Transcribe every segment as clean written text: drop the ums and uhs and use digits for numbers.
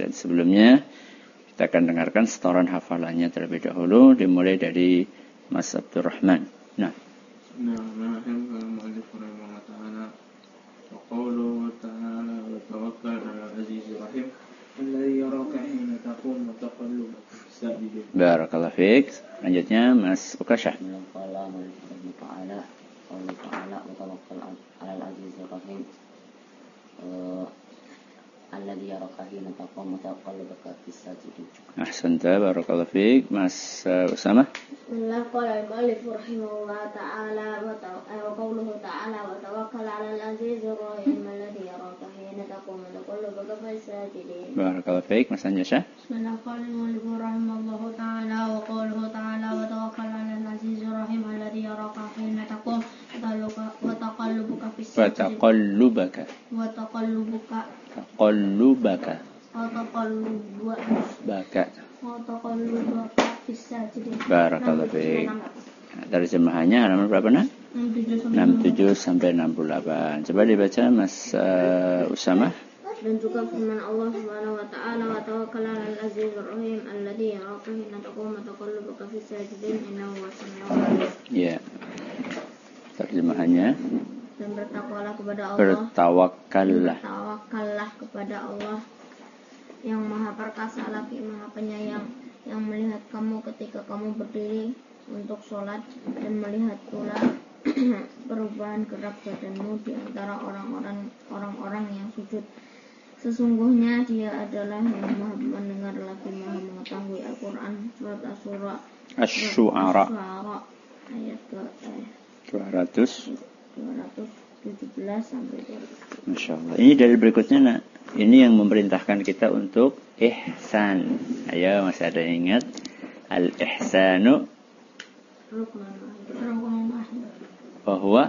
Dan sebelumnya kita akan dengarkan setoran hafalannya terlebih dahulu, dimulai dari Mas Abdurrahman. Nah. Barakallahu fiik. Selanjutnya Mas Ukasyah. Ahsanta, barakallahu fiik. Mas Usama. Bismillah, qala al-mu'allif rahimahullah ta'ala wa qawluhu ta'ala wa tawakkal 'alal 'azizir rahim alladhi yaraka hina taqumu wa taqallubaka fis sajidin. Barakallahu fiik. Mas Anjasha. Bismillah, qala al-mu'allif rahimahullah ta'ala wa qawluhu ta'ala wa tawakkal 'alal 'azizir rahim alladhi yaraka hina taqumu wa taqallubaka fis sajidin. Barakallahu fiik. Terjemahannya halaman berapa nak? 67 sampai 68. Coba dibaca Mas Usama. Dan juga firman Allah Subhanahu wa taala wa tawakkal 'alal 'azizir rahim alladzi yaraka hina taqumu wa taqallubaka fis sajidin innahu was-sami'ul 'alim. Ya. Terjemahannya, dan bertakwalah kepada Allah. Bertawakkallah kepada Allah yang Maha Perkasa lagi Maha Penyayang, yang melihat kamu ketika kamu berdiri untuk sholat dan melihat pula perubahan gerak badanmu di antara orang-orang yang sujud. Sesungguhnya Dia adalah yang Maha mendengar lagi Maha mengetahui. Al-Quran surat Asy-Syu'ara ayat 217 sampai 200. Masya Allah. Ini dari berikutnya nak. Ini yang memerintahkan kita untuk ihsan. Ayo, masih ada yang ingat? Al-ihsanu bahwa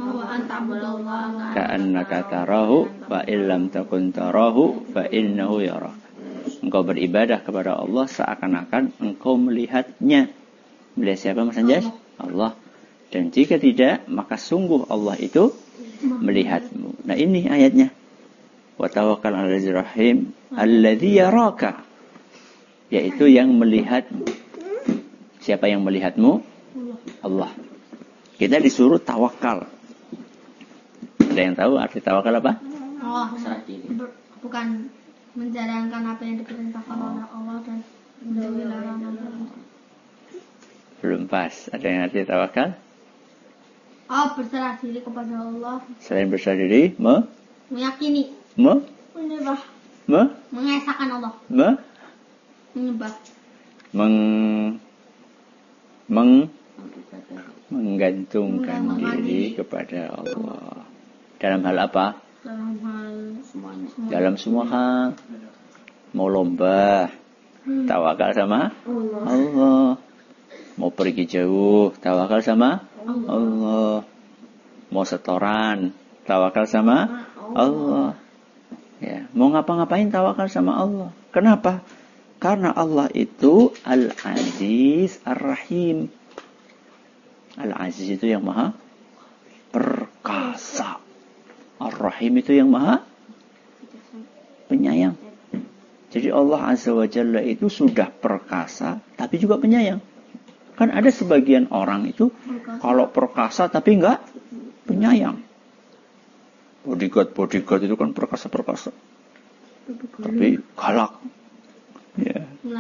ka'annaka tarahu fa illam takun tarahu fa innahu yarak. Engkau beribadah kepada Allah seakan-akan engkau melihatnya. Melihat siapa Mas Anjas? Allah. Dan jika tidak, maka sungguh Allah itu melihatmu. Nah ini ayatnya. Wa tawakkal 'alal 'azizir rahim alladzi yaraka. Yaitu yang melihatmu. Siapa yang melihatmu? Allah. Kita disuruh tawakal. Ada yang tahu arti tawakal apa? Allah. Bukan menjalankan apa yang diperintahkan oleh Allah dan menjauhi larangan. Belum pas. Ada yang arti tawakal? Berserah diri kepada Allah. Selain berserah diri, meyakini, menyembah, mengesahkan Allah, menyembah, menggantungkan diri kepada Allah. Dalam hal apa? Dalam semua hal. Mau lomba, tawakal sama Allah. Mau pergi jauh, tawakal sama Allah. Mau setoran, tawakal sama Allah. Ya, mau ngapa-ngapain tawakal sama Allah. Kenapa? Karena Allah itu Al-Aziz Ar-Rahim. Al-Aziz itu yang maha perkasa. Ar-Rahim itu yang maha penyayang. Jadi Allah Azza wa Jalla itu sudah perkasa tapi juga penyayang. Kan ada sebagian orang itu kalau perkasa tapi enggak penyayang. Bodyguard itu kan perkasa. Tapi galak. Ya.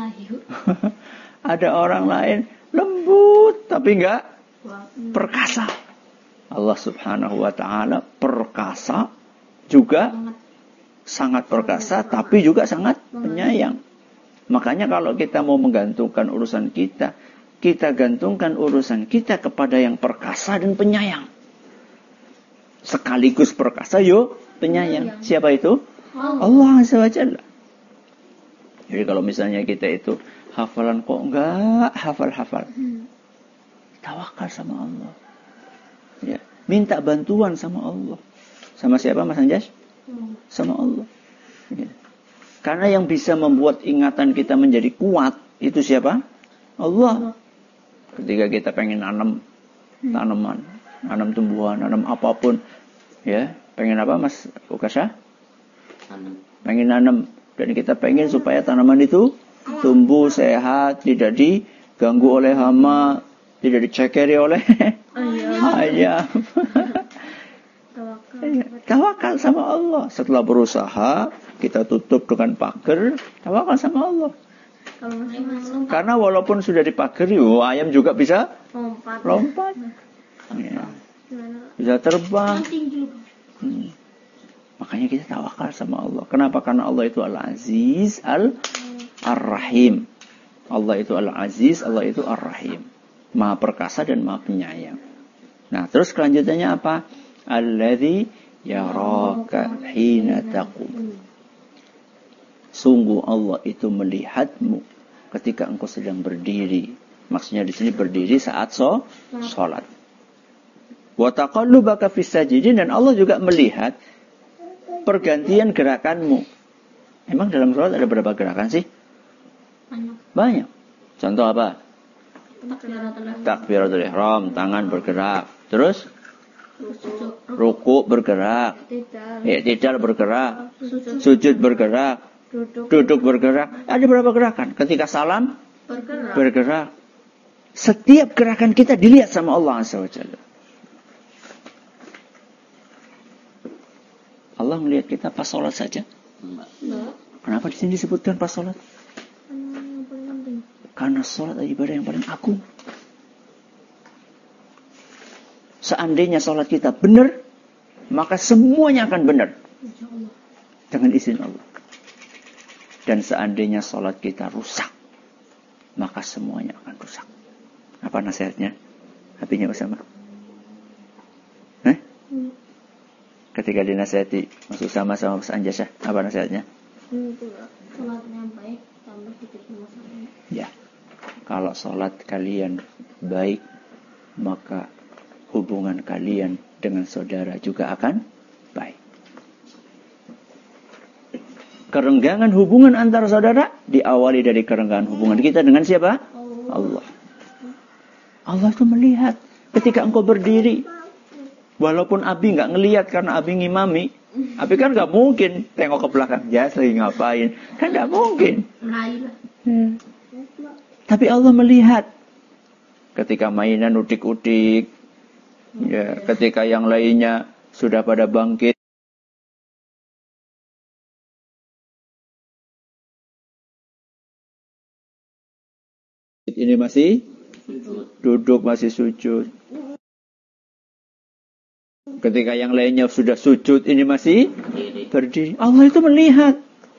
Ada orang lain lembut tapi enggak perkasa. Allah Subhanahu wa taala perkasa juga sangat perkasa tapi juga sangat penyayang. Makanya kalau kita mau menggantungkan urusan kita gantungkan urusan kita kepada yang perkasa dan penyayang. Sekaligus perkasa penyayang. Siapa itu? Allah Azza wa Jalla. Jadi kalau misalnya kita itu hafalan kok enggak hafal-hafal. Tawakal sama Allah. Ya, minta bantuan sama Allah. Sama siapa Mas Anjas? Sama Allah. Ya. Karena yang bisa membuat ingatan kita menjadi kuat itu siapa? Allah. Ketika kita pengen nanam tanaman, nanam tumbuhan, nanam apapun, ya, pengen apa Mas Ukasha? Pengen nanam Dan kita pengen supaya tanaman itu tumbuh sehat, tidak diganggu oleh hama, tidak dicekeri oleh ayam. Tawakal sama Allah. Setelah berusaha, kita tutup dengan pagar, tawakal sama Allah. Karena walaupun sudah dipagari, ayam juga bisa lompat. Ya. Bisa terbang. Makanya kita tawakal sama Allah. Kenapa? Karena Allah itu Al-Aziz, Ar-Rahim. Allah itu Al-Aziz, Allah itu Ar-Rahim. Maha perkasa dan maha penyayang. Nah, terus kelanjutannya apa? Alladzi yaraka hina taqum. Sungguh Allah itu melihatmu ketika engkau sedang berdiri. Maksudnya di sini berdiri saat sholat. Wa taqallubaka fis sajidin, dan Allah juga melihat pergantian gerakanmu. Emang dalam sholat ada berapa gerakan sih? Banyak. Contoh apa? Takbiratul ihram, tangan bergerak. Terus ruku bergerak, i'tidal bergerak, sujud bergerak, duduk bergerak. Ada berapa gerakan? Ketika salam bergerak. Setiap gerakan kita dilihat sama Allah Azza wa Jalla. Allah melihat kita pas sholat saja. Kenapa di sini disebutkan pas sholat? Karena sholat adalah ibadah yang paling agung. Seandainya sholat kita benar, maka semuanya akan benar. Dengan izin Allah. Dan seandainya sholat kita rusak, maka semuanya akan rusak. Apa nasihatnya? Hatinya bersama. Ketika dinasihati masuk sama Mas Anjasah, apa nasihatnya? Sholatnya baik, tambah sedikit masalahnya. Ya, kalau sholat kalian baik, maka hubungan kalian dengan saudara juga akan baik. Kerenggangan hubungan antara saudara diawali dari kerenggangan hubungan kita dengan siapa? Allah. Allah itu melihat ketika engkau berdiri. Walaupun Abi nggak ngelihat karena Abi ngimami, Abi kan nggak mungkin tengok ke belakang, ya lagi ngapain, kan nggak mungkin. Tapi Allah melihat ketika mainan udik-udik, ya, ketika yang lainnya sudah pada bangkit, ini masih duduk, masih sujud. Ketika yang lainnya sudah sujud, ini masih berdiri. Allah itu melihat.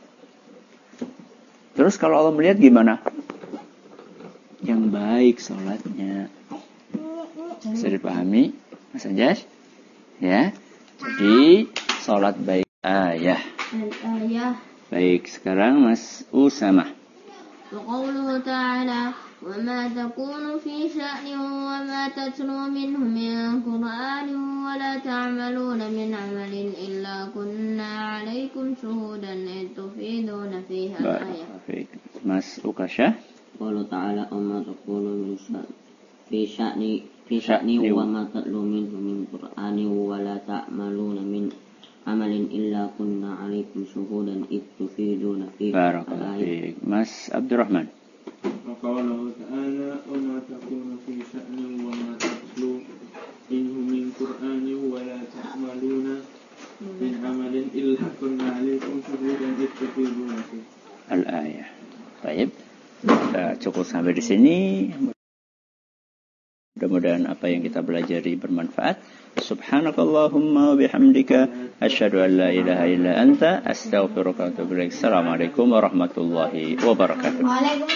Terus kalau Allah melihat gimana? Yang baik sholatnya. Bisa dipahami, Mas Anjas? Ya. Jadi, sholat baik. Ayah. Baik, sekarang Mas Usama. وقوله تعالى وما تكون في شأن وما تتلو منه من قرآن ولا تعملون من عمل إلا كنا عليكم شهودا إذ تفيدون فيها الآية. Mas Ukasha. قوله تعالى وما تكون في شأن وما تتلو منه من قرآن ولا تعملون من عمل إلا كنا عليكم شهودا إذ تفيدون فيه. بارك الله فيك. Mas Abdurrahman. وقوله تعالى وما تكون في شأن وما تتلو منه من قرآن ولا تعملون من عمل إلا كنا عليكم شهودا إذ تفيدون فيه. Al-ayah. Baik. Kita cukup sampai di sini. Mudah-mudahan apa yang kita pelajari bermanfaat. Subhanakallahumma wa bihamdika asyhadu an la ilaha illa anta astaghfiruka wa atubu ilaik. Assalamualaikum warahmatullahi wabarakatuh.